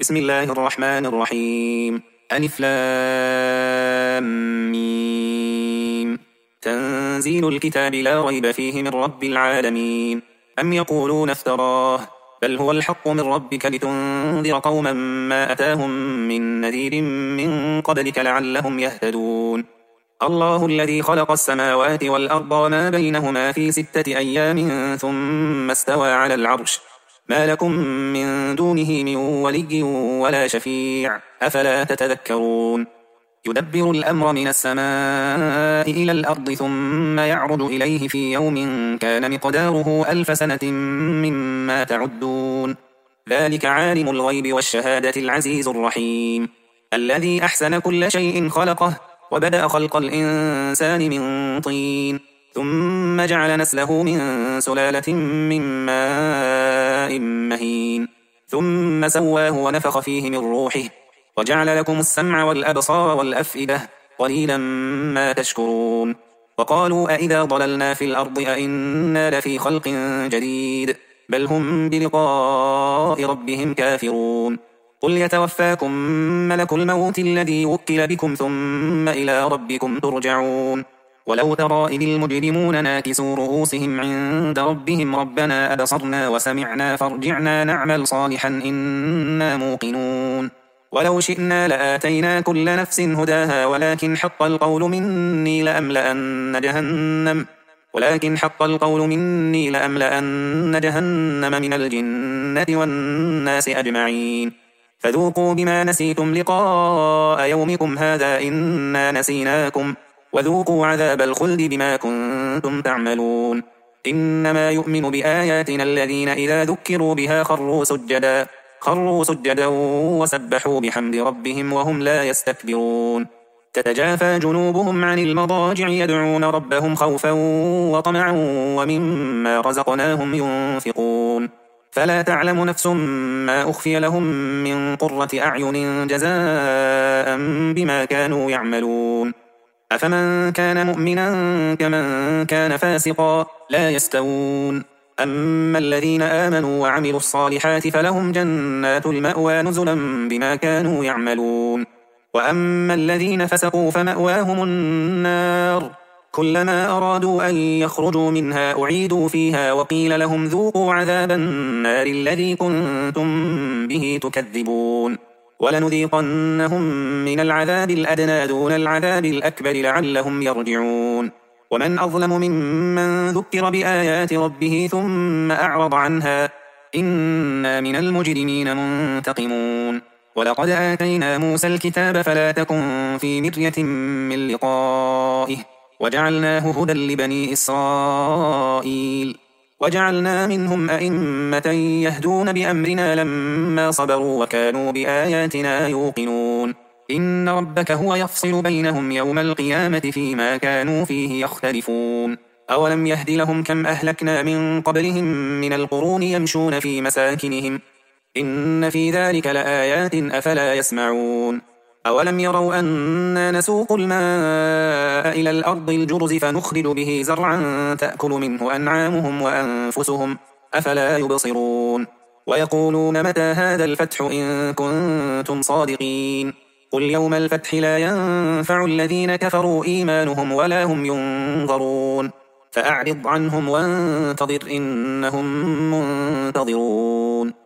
بسم الله الرحمن الرحيم. ألف لام ميم. تنزيل الكتاب لا ريب فيه من رب العالمين. أم يقولون افتراه بل هو الحق من ربك لتنذر قوما ما أتاهم من نذير من قبلك لعلهم يهتدون. الله الذي خلق السماوات والأرض وما بينهما في 6 أيام ثم استوى على العرش ما لكم من دونه من ولي ولا شفيع أفلا تتذكرون. يدبر الأمر من السماء إلى الأرض ثم يعرج إليه في يوم كان مقداره 1000 سنة مما تعدون. ذلك عالم الغيب والشهادة العزيز الرحيم الذي أحسن كل شيء خلقه وبدأ خلق الإنسان من طين ثم جعل نسله من سلالة من ماء مهين ثم سواه ونفخ فيه من روحه وجعل لكم السمع والأبصار والأفئدة قليلا ما تشكرون. وقالوا أئذا ضللنا في الأرض أئنا لفي خلق جديد بل هم بلقاء ربهم كافرون. قل يتوفاكم ملك الموت الذي وكل بكم ثم إلى ربكم ترجعون. ولو ترى إذ المجرمون ناكسوا رؤوسهم عند ربهم ربنا أبصرنا وسمعنا فارجعنا نعمل صالحا إنا موقنون. ولو شئنا لآتينا كل نفس هداها ولكن حق القول مني لأملأن جهنم من الجنة والناس أجمعين. فذوقوا بما نسيتم لقاء يومكم هذا إنا نسيناكم وذوقوا عذاب الخلد بما كنتم تعملون. إنما يؤمن بآياتنا الذين إذا ذكروا بها خروا سجدا وسبحوا بحمد ربهم وهم لا يستكبرون. تتجافى جنوبهم عن المضاجع يدعون ربهم خوفا وطمعا ومما رزقناهم ينفقون. فلا تعلم نفس ما أخفي لهم من قرة أعين جزاء بما كانوا يعملون. أفمن كان مؤمنا كمن كان فاسقا لا يستوون. أما الذين آمنوا وعملوا الصالحات فلهم جنات المأوى نزلا بما كانوا يعملون. وأما الذين فسقوا فمأواهم النار كلما أرادوا أن يخرجوا منها أعيدوا فيها وقيل لهم ذوقوا عذاب النار الذي كنتم به تكذبون. ولنذيقنهم من العذاب الأدنى دون العذاب الأكبر لعلهم يرجعون. ومن أظلم ممن ذكر بآيات ربه ثم أعرض عنها إنا من المجرمين منتقمون. ولقد آتينا موسى الكتاب فلا تكن في مرية من لقائه وجعلناه هدى لبني إسرائيل وجعلنا منهم أئمة يهدون بأمرنا لما صبروا وكانوا بآياتنا يوقنون. إن ربك هو يفصل بينهم يوم القيامة فيما كانوا فيه يختلفون. أولم يهد لهم كم أهلكنا من قبلهم من القرون يمشون في مساكنهم إن في ذلك لآيات أفلا يسمعون. أولم يروا أنا نسوق الماء إلى الأرض الجرز فنخرج به زرعا تأكل منه أنعامهم وأنفسهم أفلا يبصرون. ويقولون متى هذا الفتح إن كنتم صادقين قل يوم الفتح لا ينفع الذين كفروا إيمانهم ولا هم ينظرون. فأعرض عنهم وانتظر إنهم منتظرون.